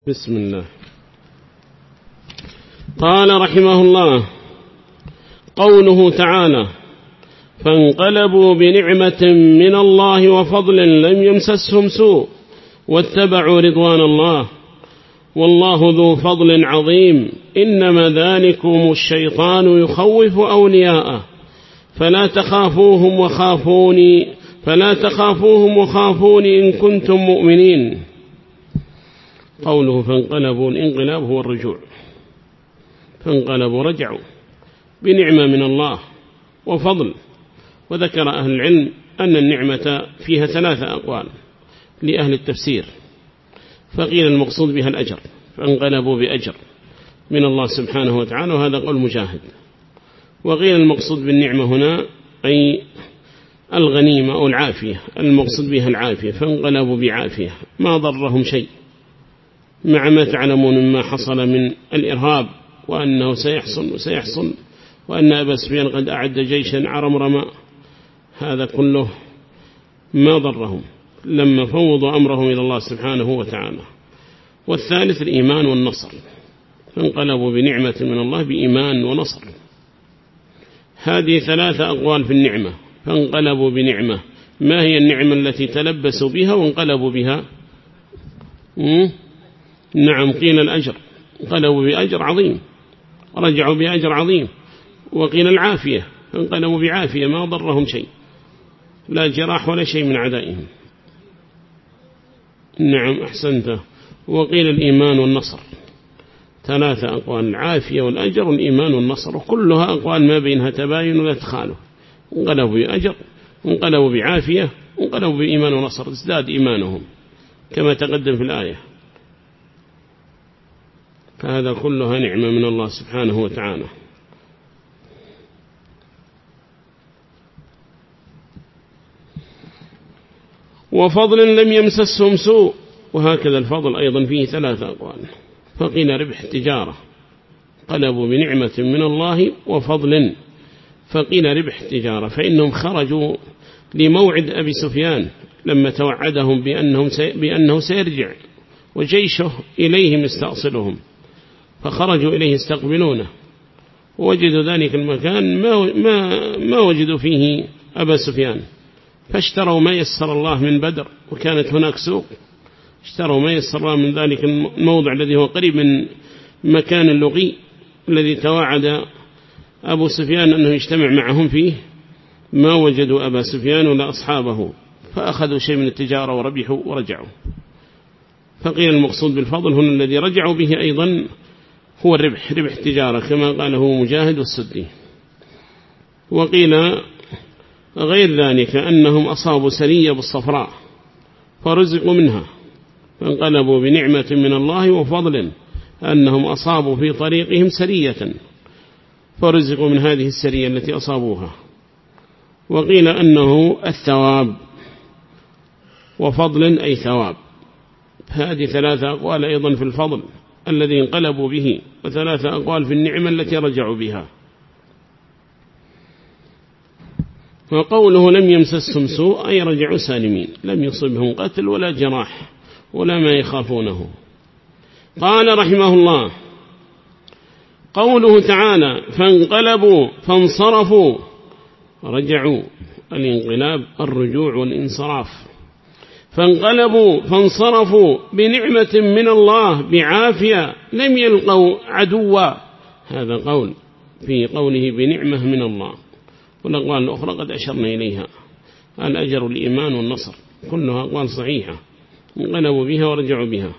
بسم الله. قال رحمه الله: قوله تعالى: فانقلبوا بنعمة من الله وفضل لم يمسسهم سوء واتبعوا رضوان الله والله ذو فضل عظيم إنما ذلكم الشيطان يخوف أولياءه فلا تخافوهم وخافوني إن كنتم مؤمنين. قوله فانقلبوا، الانقلاب هو الرجوع، فانقلبوا رجعوا بنعمة من الله وفضل. وذكر أهل العلم أن النعمة فيها 3 أقوال لأهل التفسير، فقيل المقصود بها الأجر، فانقلبوا بأجر من الله سبحانه وتعالى، وهذا قول مجاهد. وقيل المقصود بالنعمة هنا أي الغنيمة أو العافية، المقصود بها العافية، فانقلبوا بعافية ما ضرهم شيء مع ما تعلمون مما حصل من الإرهاب، وأنه سيحصل وأن أبا سفيان قد أعد جيشا عرمرما، هذا كله ما ضرهم لما فوضوا أمرهم إلى الله سبحانه وتعالى. والثالث الإيمان والنصر، فانقلبوا بنعمة من الله بإيمان ونصر. هذه 3 أقوال في النعمة. فانقلبوا بنعمة، ما هي النعمة التي تلبسوا بها وانقلبوا بها؟ نعم، قيل الأجر، انقلبوا بأجر عظيم، رجعوا بأجر عظيم. وقيل العافية، انقلبوا بعافية ما ضرهم شيء، لا جراح ولا شيء من عدائهم. نعم أحسنت. وقيل الإيمان والنصر، 3 أقوال: العافية والأجر والإيمان والنصر، وكلها أقوال ما بينها تباين ولا تخالف. انقلبوا بأجر، انقلبوا بعافية، انقلبوا بإيمان ونصر، ازداد إيمانهم كما تقدم في الآية. فهذا كلها نعمة من الله سبحانه وتعالى. وفضل لم يمسسهم سوء، وهكذا الفضل أيضا فيه 3 أقوال. فقيل ربح التجارة، قلبوا بنعمة من الله وفضل. فقيل ربح التجارة، فإنهم خرجوا لموعد أبي سفيان لما توعدهم بأنه سيرجع وجيشه إليهم يستأصلهم، فخرجوا إليه يستقبلونه، ووجدوا ذلك المكان ما وجدوا فيه أبا سفيان، فاشتروا ما يسر الله من بدر، وكانت هناك سوق، اشتروا ما يسر الله من ذلك الموضع الذي هو قريب من مكان اللقي الذي توعد أبو سفيان أنه يجتمع معهم فيه. ما وجدوا أبا سفيان ولا أصحابه، فأخذوا شيء من التجارة وربحوا ورجعوا. فقيل المقصود بالفضل هنا الذي رجعوا به أيضا هو الربح، ربح التجارة كما قاله مجاهد والسدي. وقيل غير ذلك أنهم أصابوا سرية بالصفراء فرزقوا منها، فانقلبوا بنعمة من الله وفضل أنهم أصابوا في طريقهم سرية فرزقوا من هذه السرية التي أصابوها. وقيل أنه الثواب، وفضل أي ثواب. هذه 3 أقوال أيضا في الفضل الذي انقلبوا به، و3 أقوال في النعمة التي رجعوا بها. وقوله لم يمسسهم سوء أي رجعوا سالمين، لم يصبهم قتل ولا جراح ولا ما يخافونه. قال رحمه الله: قوله تعالى فانقلبوا فانصرفوا، رجعوا، الانقلاب الرجوع والانصراف. فانقلبوا فانصرفوا بنعمة من الله بعافية لم يلقوا عدوا، هذا قول في قوله بنعمة من الله. والأقوال الأخرى قد أشرنا إليها، الأجر والإيمان والنصر كلها أقوال صحيحة، انقلبوا بها ورجعوا بها.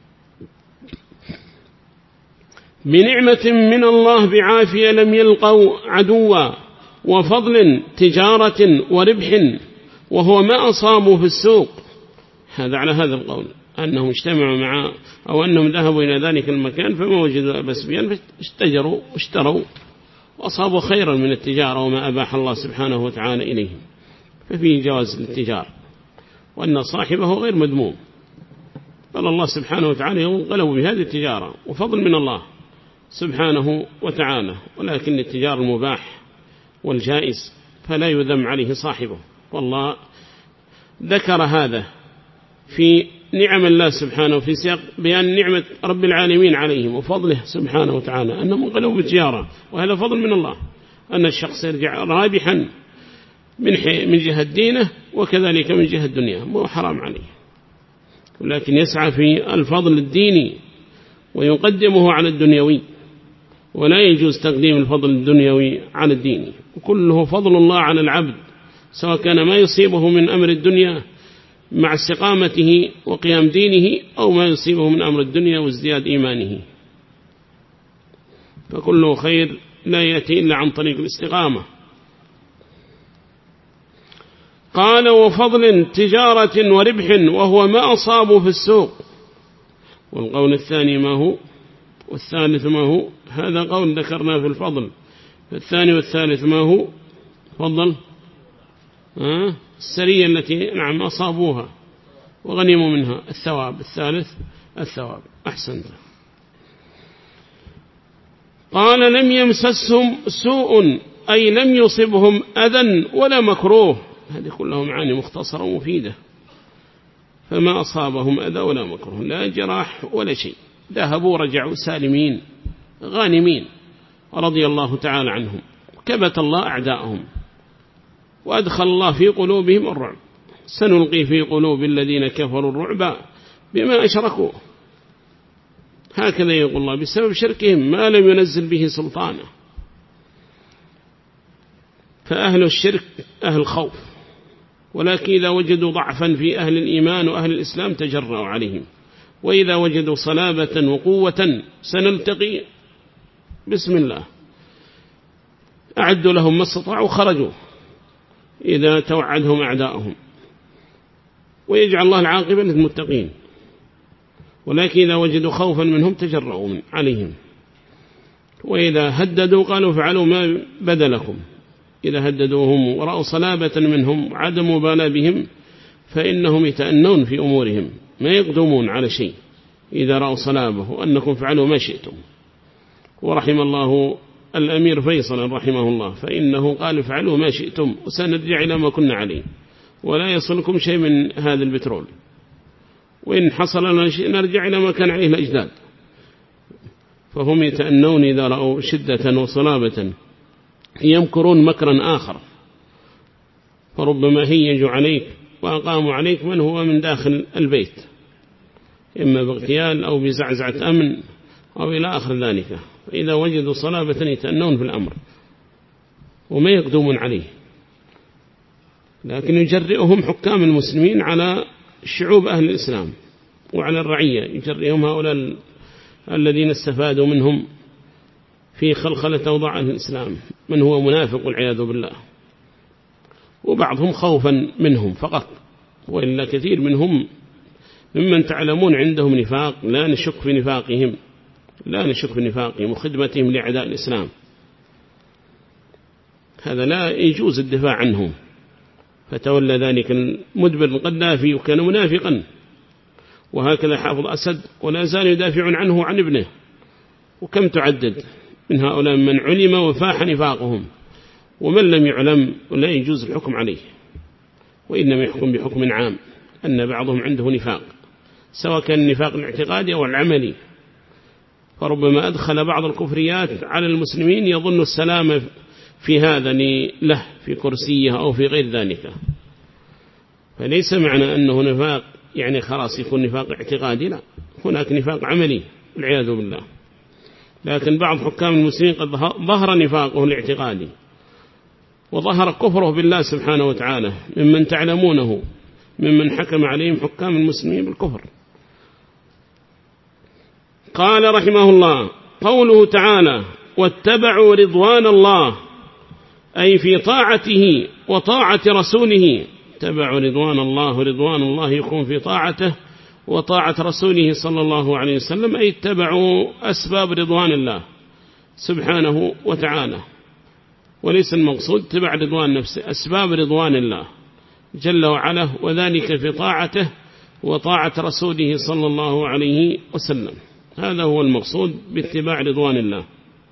بنعمة من الله بعافية لم يلقوا عدوا، وفضل تجارة وربح وهو ما أصابوا في السوق. هذا على هذا القول، أنهم اجتمعوا مع أو أنهم ذهبوا إلى ذلك المكان فما وجدوا أبا سفيان فاشتجروا واشتروا وأصابوا خيرا من التجارة وما أباح الله سبحانه وتعالى إليهم، ففيه جواز للتجارة، وأن صاحبه غير مذموم، بل الله سبحانه وتعالى ينقلب بهذه التجارة وفضل من الله سبحانه وتعالى. ولكن التجار المباح والجائز فلا يذم عليه صاحبه، والله ذكر هذا في نعم الله سبحانه في سياق بيان نعمة رب العالمين عليهم وفضله سبحانه وتعالى أنهم انقلبوا بالتجارة، وهذا فضل من الله أن الشخص يرجع رابحا من جهة دينه وكذلك من جهة الدنيا، مو حرام عليه، ولكن يسعى في الفضل الديني ويقدمه على الدنيوي، ولا يجوز تقديم الفضل الدنيوي على الديني، وكله فضل الله على العبد، سواء كان ما يصيبه من أمر الدنيا مع استقامته وقيام دينه أو ما يصيبه من أمر الدنيا وازدياد إيمانه، فكله خير لا يأتي إلا عن طريق الاستقامة. قال وفضل تجارة وربح وهو ما أصابه في السوق. والقول الثاني ما هو والثالث ما هو؟ هذا قول ذكرنا في الفضل. الثاني والثالث ما هو؟ فضل السرية التي نعم أصابوها وغنموا منها الثواب. الثالث الثواب. أحسنت. قال لم يمسسهم سوء أي لم يصبهم أذى ولا مكروه. هذه كلها معاني مختصرة ومفيدة. فما أصابهم أذى ولا مكروه، لا جراح ولا شيء، ذهبوا رجعوا سالمين غانمين رضي الله تعالى عنهم. كبت الله أعداءهم وأدخل الله في قلوبهم الرعب. سنلقي في قلوب الذين كفروا الرعب بما أشركوا. هكذا يقول الله بسبب شركهم ما لم ينزل به سلطانه. فأهل الشرك أهل خوف، ولكن إذا وجدوا ضعفا في أهل الإيمان وأهل الإسلام تجرأوا عليهم، وإذا وجدوا صلابة وقوة سنلتقي بسم الله أعدوا لهم ما استطاعوا خرجوا إذا توعدهم أعداؤهم، ويجعل الله العاقبة للمتقين. ولكن إذا وجدوا خوفا منهم تجرؤوا عليهم، وإذا هددوا قالوا فعلوا ما بدا لكم. إذا هددوهم ورأوا صلابة منهم وعدم مبالاة بهم فإنهم يتأنون في أمورهم، ما يقدمون على شيء إذا رأوا صلابه وأنكم فعلوا ما شئتم. ورحم الله الأمير فيصل رحمه الله، فإنه قال فعلوا ما شئتم وسنرجع إلى ما كنا عليه، ولا يصلكم شيء من هذا البترول، وإن حصل لنا شيء نرجع إلى ما كان عليه الأجداد. فهم يتأنون إذا رأوا شدة وصلابة، يمكرون مكرا آخر، فربما هيجوا عليك وأقاموا عليك من هو من داخل البيت، إما باغتيال أو بزعزعة أمن أو إلى آخر ذلك. فإذا وجدوا صلابة يتأنون في الأمر وما يقدمون عليه، لكن يجرئهم حكام المسلمين على شعوب أهل الإسلام وعلى الرعية، يجرئهم هؤلاء الذين استفادوا منهم في خلخلة أوضاع أهل الإسلام من هو منافق والعياذ بالله، وبعضهم خوفا منهم فقط، وإلا كثير منهم ممن تعلمون عندهم نفاق لا نشك في نفاقهم، لا نشك في نفاقهم وخدمتهم لأعداء الإسلام، هذا لا يجوز الدفاع عنهم. فتولى ذلك المدبر القذافي وكان منافقا، وهكذا حافظ أسد ولا زال يدافع عنه عن ابنه. وكم تعدد من هؤلاء من علم وفاح نفاقهم، ومن لم يعلم ولا يجوز الحكم عليه، وإنما يحكم بحكم عام أن بعضهم عنده نفاق، سواء كان النفاق الاعتقادي أو العملي. فربما أدخل بعض الكفريات على المسلمين يظن السلام في هذا له في كرسيه أو في غير ذلك. فليس معنى أنه نفاق يعني خلاص يكون نفاق اعتقادي، لا، هناك نفاق عملي والعياذ بالله. لكن بعض حكام المسلمين قد ظهر نفاقه الاعتقادي وظهر كفره بالله سبحانه وتعالى، ممن تعلمونه ممن حكم عليهم حكام المسلمين بالكفر. قال رحمه الله قوله تعالى واتبعوا رضوان الله، أي في طاعته وطاعة رسوله. اتبعوا رضوان الله، رضوان الله يكون في طاعته وطاعة رسوله صلى الله عليه وسلم، أي اتبعوا أسباب رضوان الله سبحانه وتعالى، وليس المقصود اتباع رضوان نفسه، أسباب رضوان الله جل وعلا، وذلك في طاعته وطاعة رسوله صلى الله عليه وسلم. هذا هو المقصود باتباع رضوان الله.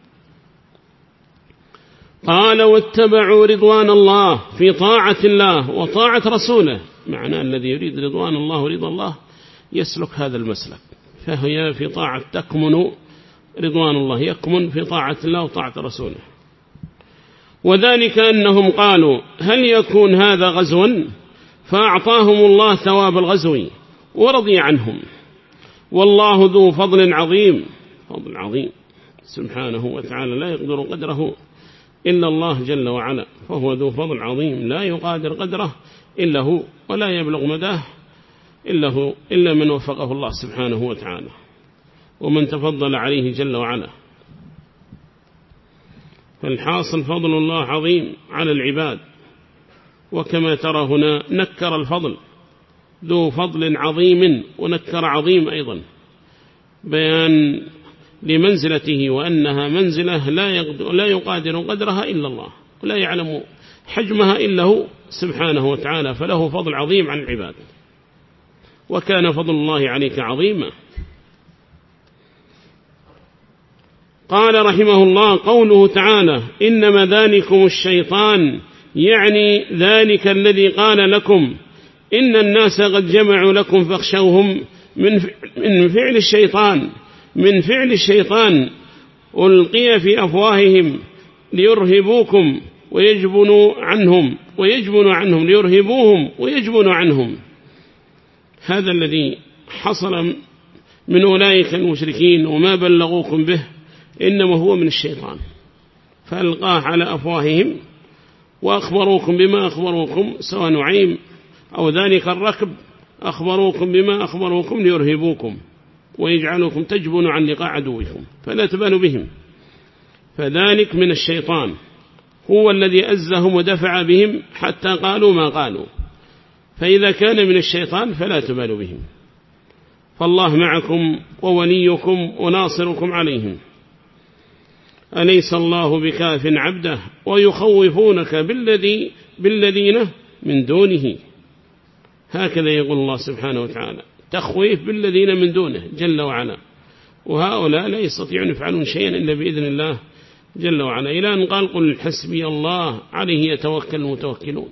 قال واتبعوا رضوان الله في طاعة الله وطاعة رسوله، معنى الذي يريد رضوان الله ورضا الله يسلك هذا المسلك، فهي في طاعة تكمن رضوان الله، يكمن في طاعة الله وطاعة رسوله. وذلك أنهم قالوا هل يكون هذا غزوا، فأعطاهم الله ثواب الغزو ورضي عنهم، والله ذو فضل عظيم، فضل عظيم سبحانه وتعالى لا يقدر قدره إلا الله جل وعلا، فهو ذو فضل عظيم لا يقادر قدره إلا هو، ولا يبلغ مداه إلا من وفقه الله سبحانه وتعالى ومن تفضل عليه جل وعلا. فالحاصل فضل الله عظيم على العباد، وكما ترى هنا نكر الفضل ذو فضل عظيم، ونكر عظيم أيضا بيان لمنزلته، وأنها منزلة لا يقادر قدرها إلا الله، ولا يعلم حجمها إلا هو سبحانه وتعالى، فله فضل عظيم على العباد، وكان فضل الله عليك عظيما. قال رحمه الله قوله تعالى إنما ذلكم الشيطان، يعني ذلك الذي قال لكم إن الناس قد جمعوا لكم فاخشوهم، من فعل الشيطان ألقي في أفواههم ليرهبوكم ويجبنوا عنهم ليرهبوهم ويجبنوا عنهم. هذا الذي حصل من أولئك المشركين وما بلغوكم به إنما هو من الشيطان، فألقاه على أفواههم وأخبروكم بما أخبروكم، سواء نعيم أو ذلك الركب أخبروكم بما أخبروكم ليرهبوكم ويجعلوكم تجبنوا عن لقاء عدوكم فلا تبالوا بهم، فذلك من الشيطان هو الذي أزهم ودفع بهم حتى قالوا ما قالوا، فإذا كان من الشيطان فلا تبالوا بهم، فالله معكم ووليكم وناصركم عليهم. أليس الله بكاف عبده ويخوفونك بالذين من دونه، هكذا يقول الله سبحانه وتعالى، تخويف بالذين من دونه جل وعلا، وهؤلاء لا يستطيعون يفعلون شيئا إلا بإذن الله جل وعلا، إلى أن قال قل حسبي الله عليه يتوكل المتوكلون.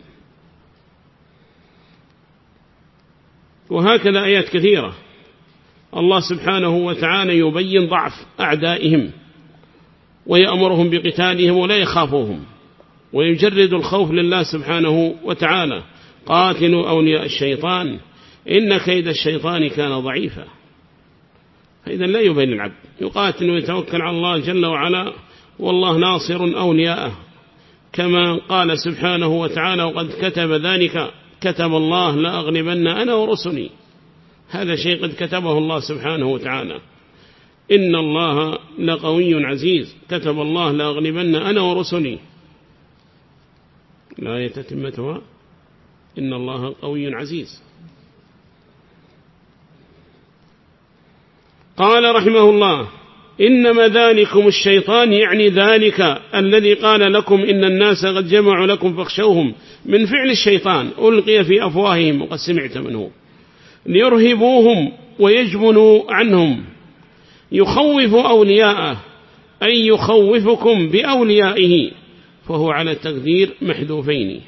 وهكذا آيات كثيرة الله سبحانه وتعالى يبين ضعف أعدائهم ويأمرهم بقتالهم ولا يخافوهم، ويجرد الخوف لله سبحانه وتعالى، قاتلوا أولياء الشيطان إن كيد الشيطان كان ضعيفا. فإذا لا يبين العبد، يقاتل ويتوكل على الله جل وعلا، والله ناصر أولياءه، كما قال سبحانه وتعالى وقد كتب ذلك، كتب الله لا أغلبن أنا ورسلي، هذا شيء قد كتبه الله سبحانه وتعالى، إن الله لقوي عزيز، كتب الله لا أغلبن أنا ورسلي، لا يتتمتها إن الله قوي عزيز. قال رحمه الله إنما ذلكم الشيطان، يعني ذلك الذي قال لكم إن الناس قد جمعوا لكم فاخشوهم، من فعل الشيطان ألقي في أفواههم وقد سمعت منه ليرهبوهم ويجبنوا عنهم، يخوف أولياءه أي يخوفكم بأوليائه، فهو على تقدير محذوفين،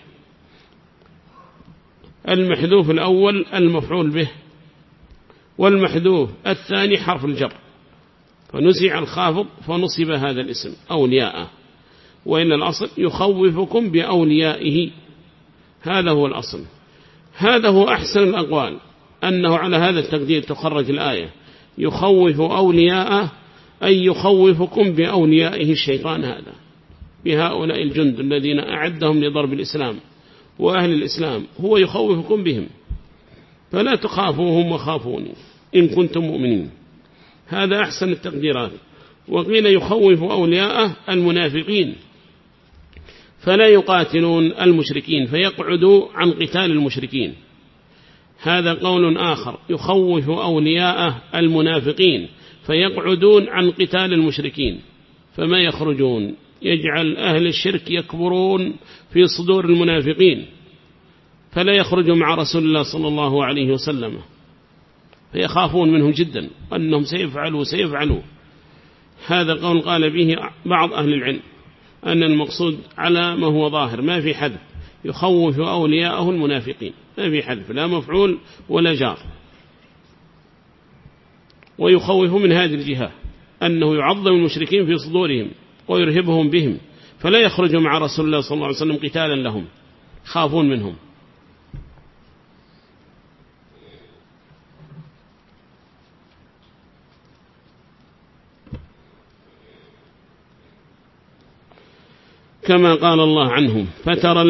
المحذوف الأول المفعول به، والمحذوف الثاني حرف الجر، فنزع الخافض فنصب هذا الاسم أولياءه، وإن الأصل يخوفكم بأوليائه، هذا هو الأصل، هذا هو أحسن الأقوال، أنه على هذا التقدير تخرج الآية، يخوف أولياءه أي يخوفكم بأوليائه الشيطان، هذا بهؤلاء الجند الذين أعدهم لضرب الإسلام وأهل الإسلام، هو يخوفكم بهم، فلا تخافوهم وخافوني إن كنتم مؤمنين، هذا أحسن التقديرات. وقيل يخوف أولياءه المنافقين فلا يقاتلون المشركين فيقعدوا عن قتال المشركين، هذا قول آخر، يخوف أولياءه المنافقين فيقعدون عن قتال المشركين فما يخرجون، يجعل أهل الشرك يكبرون في صدور المنافقين فلا يخرجوا مع رسول الله صلى الله عليه وسلم، فيخافون منهم جدا أنهم سيفعلوا. هذا قول قال به بعض أهل العلم، أن المقصود على ما هو ظاهر، ما في حذف، يخوف أولياءه المنافقين، ما في حذف، لا مفعول ولا جار. ويخوف من هذه الجهة أنه يعظم المشركين في صدورهم ويرهبهم بهم، فلا يخرج مع رسول الله صلى الله عليه وسلم قتالا لهم، خافون منهم. كما قال الله عنهم فترى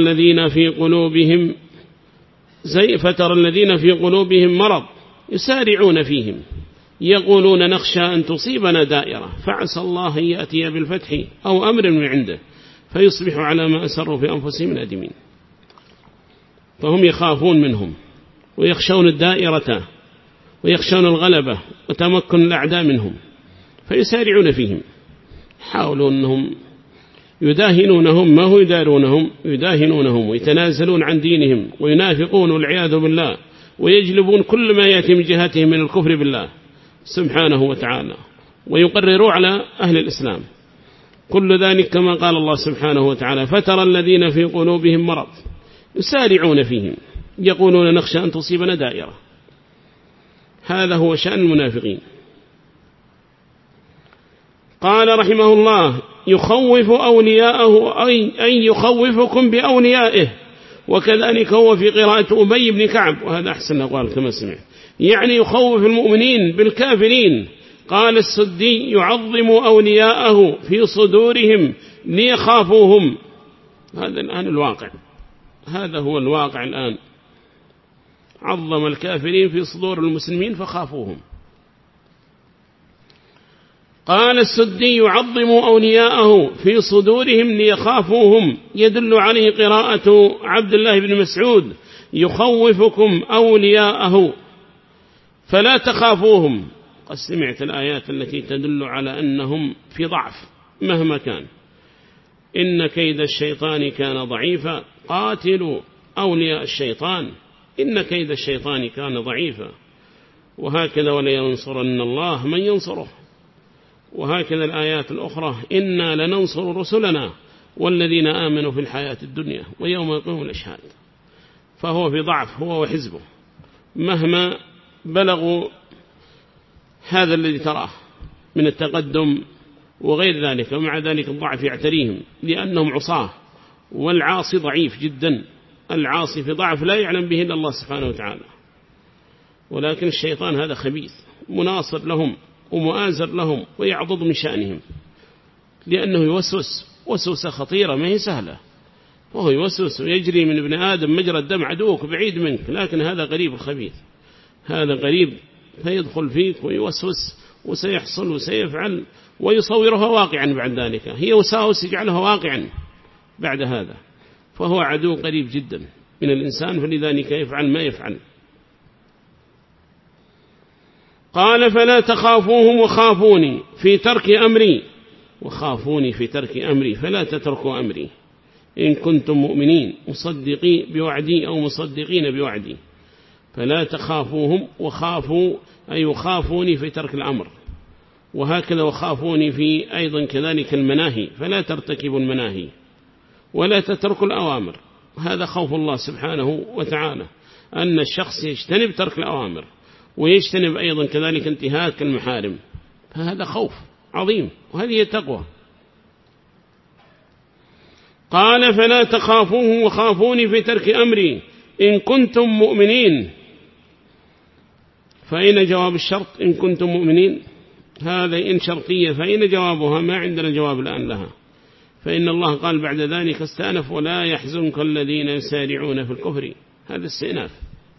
الذين في قلوبهم مرض يسارعون فيهم يقولون نخشى أن تصيبنا دائرة فعسى الله أن يأتي بالفتح أو أمر من عنده فيصبحوا على ما أسروا في أنفسهم نادمين. فهم يخافون منهم ويخشون الدائرة ويخشون الغلبة وتمكن الأعداء منهم، فيسارعون فيهم، حاولوا أنهم يداهنونهم، ما هو يداهنونهم ويتنازلون عن دينهم وينافقون والعياذ بالله، ويجلبون كل ما يأتي من جهتهم من الكفر بالله سبحانه وتعالى، ويقرروا على أهل الإسلام. كل ذلك كما قال الله سبحانه وتعالى فترى الذين في قلوبهم مرض يسارعون فيهم يقولون نخشى أن تصيبنا دائرة. هذا هو شأن المنافقين. قال رحمه الله يخوف أولياءه أي يخوفكم بأوليائه، وكذلك هو في قراءة أبي بن كعب، وهذا أحسن أقوال كما سمع، يعني يخوف المؤمنين بالكافرين. قال السدي يعظم أولياءه في صدورهم ليخافوهم. هذا الآن الواقع، هذا هو الواقع الآن، عظم الكافرين في صدور المسلمين فخافوهم. قال السدي يعظم أولياءه في صدورهم ليخافوهم، يدل عليه قراءة عبد الله بن مسعود يخوفكم أولياءه فلا تخافوهم. قد سمعت الآيات التي تدل على أنهم في ضعف مهما كان، إن كيد الشيطان كان ضعيفا قاتلوا أولياء الشيطان إن كيد الشيطان كان ضعيفا، وهكذا ولينصرن الله من ينصره. وهكذا الآيات الأخرى إنا لننصر رسلنا والذين آمنوا في الحياة الدنيا ويوم يقوم الأشهاد. فهو في ضعف هو وحزبه مهما بلغوا هذا الذي تراه من التقدم وغير ذلك، ومع ذلك الضعف يعتريهم لأنهم عصاه، والعاصي ضعيف جدا، العاصي في ضعف لا يعلم به إلا الله سبحانه وتعالى. ولكن الشيطان هذا خبيث مناصر لهم ومؤازر لهم ويعضد من شأنهم، لأنه يوسوس وسوسة خطيرة ما هي سهلة، وهو يوسوس ويجري من ابن آدم مجرى الدم، عدوك بعيد منك، لكن هذا قريب الخبيث، هذا قريب فيدخل فيك ويوسوس وسيحصل وسيفعل ويصورها واقعا بعد ذلك، هي وساوس يجعلها واقعا بعد هذا، فهو عدو قريب جدا من الإنسان، فلذلك يفعل ما يفعل. قال فلا تخافوهم وخافوني في ترك أمري، وخافوني في ترك أمري فلا تتركوا أمري إن كنتم مؤمنين مصدقين بوعدي أو مصدقين بوعدي. فلا تخافوهم وخافوا أي وخافوني في ترك الأمر، وهكذا وخافوني في أيضا كذلك المناهي، فلا ترتكبوا المناهي ولا تتركوا الأوامر. هذا خوف الله سبحانه وتعالى، أن الشخص يجتنب ترك الأوامر ويجتنب أيضا كذلك انتهاك المحارم، فهذا خوف عظيم، وهذه هي التقوى. قال فلا تخافوه وخافوني في ترك أمري إن كنتم مؤمنين. فأين جواب الشرط إن كنتم مؤمنين؟ هذا إن شرطية، فأين جوابها؟ ما عندنا جواب الآن لها، فإن الله قال بعد ذلك استأنف ولا يحزنك الذين يسارعون في الكفر، هذا استئناف.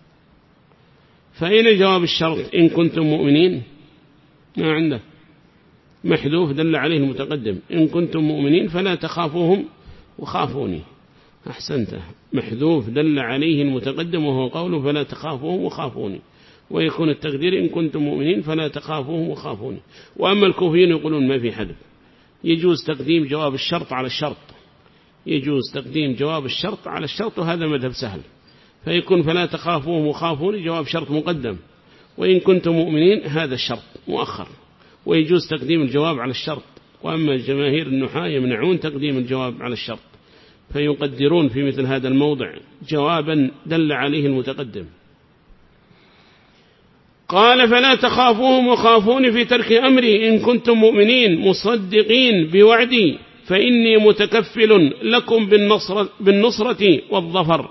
فأين جواب الشرط إن كنتم مؤمنين؟ ما عنده، محذوف دل عليه المتقدم إن كنتم مؤمنين فلا تخافوهم وخافوني. أحسنت، محذوف دل عليه المتقدم وهو قوله فلا تخافوهم وخافوني، ويكون التقدير إن كنتم مؤمنين فلا تخافوهم وخافوني. وأما الكوفيين يقولون ما في حذف، يجوز تقديم جواب الشرط على الشرط، يجوز تقديم جواب الشرط على الشرط، وهذا مذهب سهل، فيكون فلا تخافوهم وخافوني جواب شرط مقدم، وإن كنتم مؤمنين هذا الشرط مؤخر، ويجوز تقديم الجواب على الشرط. وأما جماهير النحاة يمنعون تقديم الجواب على الشرط، فيقدرون في مثل هذا الموضع جوابا دل عليه المتقدم. قال فلا تخافوهم وخافوني في ترك أمري إن كنتم مؤمنين مصدقين بوعدي فإني متكفل لكم بالنصرة والظفر.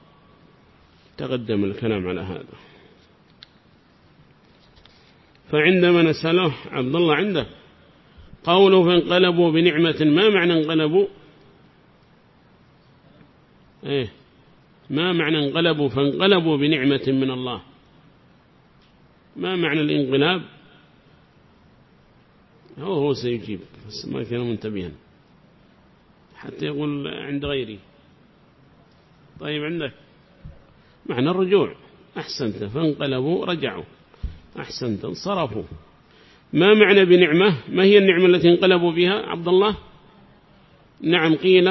تقدم الكلام على هذا. فعندما نسأله عبد الله عندك قوله فانقلبوا بنعمة، ما معنى انقلبوا؟ ما معنى انقلبوا فانقلبوا بنعمة من الله؟ ما معنى الانقلاب؟ هو سيجيب بس ما كان منتبها حتى يقول عند غيري. طيب عندك معنى الرجوع. أحسنت، فانقلبوا رجعوا. أحسنت، انصرفوا. ما معنى بنعمة؟ ما هي النعمة التي انقلبوا بها عبد الله؟ نعم، قيل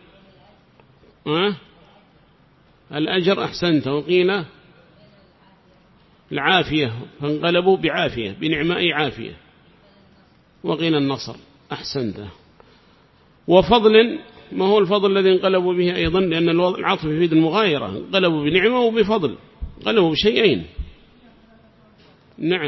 الأجر. أحسنت. وقيل العافية، فانقلبوا بعافية، بنعمة أي عافية. وقيل النصر. أحسنت. وفضل، ما هو الفضل الذي انقلبوا به أيضا؟ لأن العطف يفيد المغايرة. انقلبوا بنعمة وبفضل، انقلبوا بشيئين. نعم،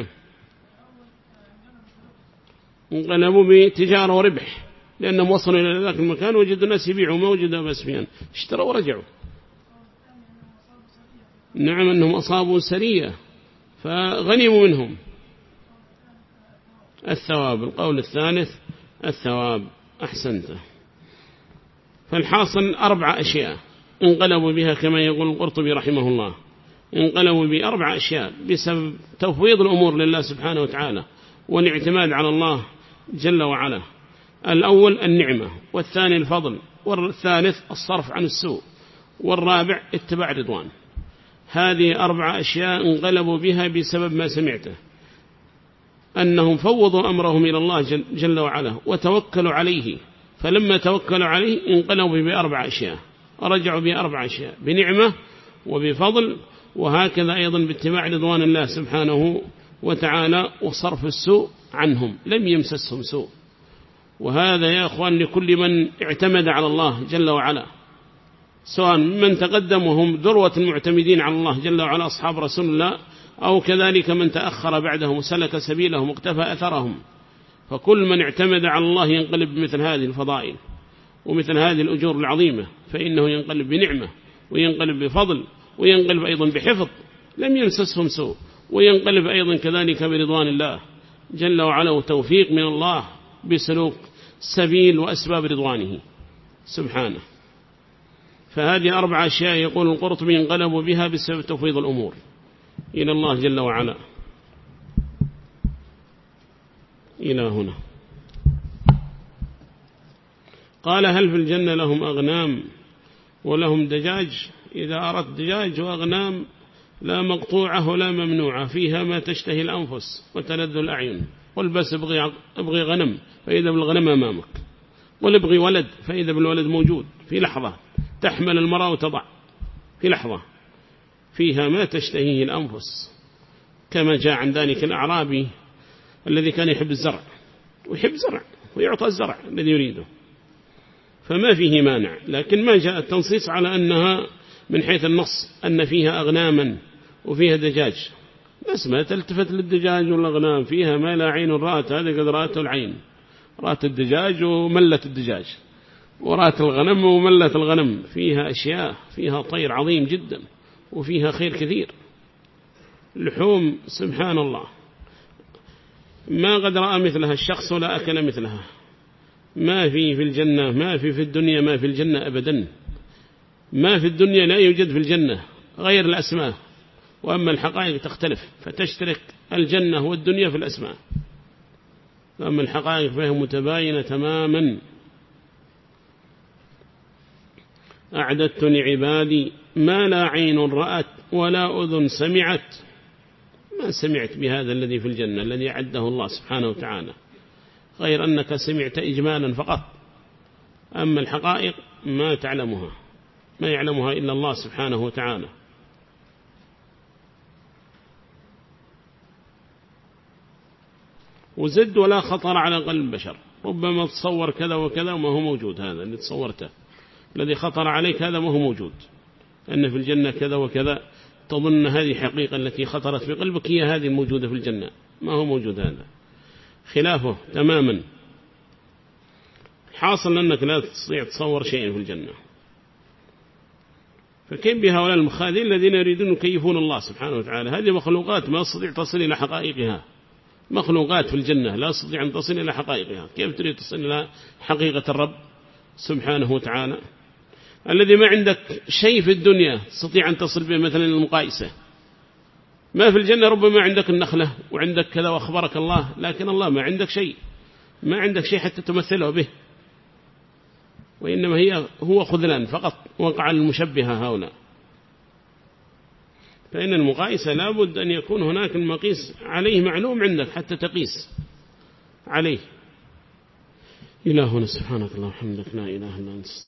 انقلبوا بتجارة وربح، لأنهم وصلوا إلى ذاك المكان وجدوا الناس يبيعوا، ما وجدوا بسفيان، اشتروا ورجعوا. نعم، أنهم أصابوا سرية فغنموا منهم الثواب. القول الثالث الثواب. أحسنت. فالحاصل 4 أشياء انقلبوا بها كما يقول القرطبي رحمه الله. انقلبوا ب4 أشياء بسبب تفويض الأمور لله سبحانه وتعالى والاعتماد على الله جل وعلا. الأول النعمة، والثاني الفضل، والثالث الصرف عن السوء، والرابع اتباع رضوان. هذه 4 أشياء انقلبوا بها بسبب ما سمعته، أنهم فوضوا أمرهم إلى الله جل وعلا وتوكلوا عليه. فلما توكلوا عليه انقلبوا ب4 أشياء، رجعوا ب4 أشياء، بنعمة وبفضل، وهكذا أيضا باتباع رضوان الله سبحانه وتعالى وصرف السوء عنهم، لم يمسسهم سوء. وهذا يا أخوان لكل من اعتمد على الله جل وعلا، سواء من تقدم وهم ذروة المعتمدين على الله جل وعلا أصحاب رسول الله، أو كذلك من تأخر بعدهم وسلك سبيلهم واقتفى أثرهم. فكل من اعتمد على الله ينقلب بمثل هذه الفضائل ومثل هذه الأجور العظيمة، فإنه ينقلب بنعمة وينقلب بفضل وينقلب أيضا بحفظ لم يمسسهم سوء، وينقلب أيضا كذلك برضوان الله جل وعلا وتوفيق من الله بسلوك سبيل وأسباب رضوانه سبحانه. فهذه 4 أشياء يقول القرطبي انقلبوا بها بسبب تفويض الأمور إلى الله جل وعلا. إلى هنا قال هل في الجنة لهم أغنام ولهم دجاج؟ إذا أردت دجاج وأغنام لا مقطوعة ولا ممنوعة، فيها ما تشتهي الأنفس وتلذ الأعين. قل بس ابغي غنم فإذا بالغنم أمامك، قل ابغي ولد فإذا بالولد موجود في لحظة، تحمل المرأة وتضع في لحظة، فيها ما تشتهيه الأنفس. كما جاء عن ذلك الأعرابي الذي كان يحب الزرع ويحب زرع ويعطى الزرع الذي يريده، فما فيه مانع. لكن ما جاء التنصيص على أنها من حيث النص أن فيها أغناما وفيها دجاج، بس ما تلتفت للدجاج والأغنام، فيها ما لا عين رأت، هذا قد رأته العين، رأت الدجاج وملت الدجاج، ورأت الغنم وملت الغنم. فيها أشياء، فيها طير عظيم جدا وفيها خير كثير، لحوم سبحان الله ما قد رأى مثلها الشخص ولا أكل مثلها. ما في الجنة، ما في الدنيا، ما في الجنة أبدا. ما في الدنيا لا يوجد في الجنة غير الأسماء، وأما الحقائق تختلف، فتشترك الجنة والدنيا في الأسماء، وأما الحقائق فهي متباينة تماما. أعددت لعبادي ما لا عين رأت ولا أذن سمعت. ما سمعت بهذا الذي في الجنة الذي أعده الله سبحانه وتعالى، غير أنك سمعت إجمالا فقط. أما الحقائق ما تعلمها، ما يعلمها إلا الله سبحانه وتعالى. وزد ولا خطر على قلب بشر، ربما تصور كذا وكذا وما هو موجود. هذا اللي تصورته الذي خطر عليك هذا ما هو موجود، أن في الجنة كذا وكذا، تظن هذه حقيقة التي خطرت في قلبك هي هذه الموجودة في الجنة، ما هو موجود هذا، خلافه تماما. حاصل أنك لا تستطيع تصور شيئا في الجنة. فكيف بهؤلاء المخاذين الذين يريدون يكيفون الله سبحانه وتعالى؟ هذه مخلوقات ما تستطيع تصل إلى حقائقها، مخلوقات في الجنة لا تستطيع أن تصل إلى حقائقها. كيف تريد تصل إلى حقيقة الرب سبحانه وتعالى؟ الذي ما عندك شيء في الدنيا تستطيع أن تصل به مثلا المقايسة، ما في الجنة ربما عندك النخلة وعندك كذا وأخبرك الله، لكن الله ما عندك شيء، ما عندك شيء حتى تمثله به، وإنما هو خذلان فقط وقع المشبهة هؤلاء. فإن المقايسة لابد أن يكون هناك المقيس عليه معلوم عندك حتى تقيس عليه. إلهنا سبحانك اللهم وبحمدك لا إله إلا أنت.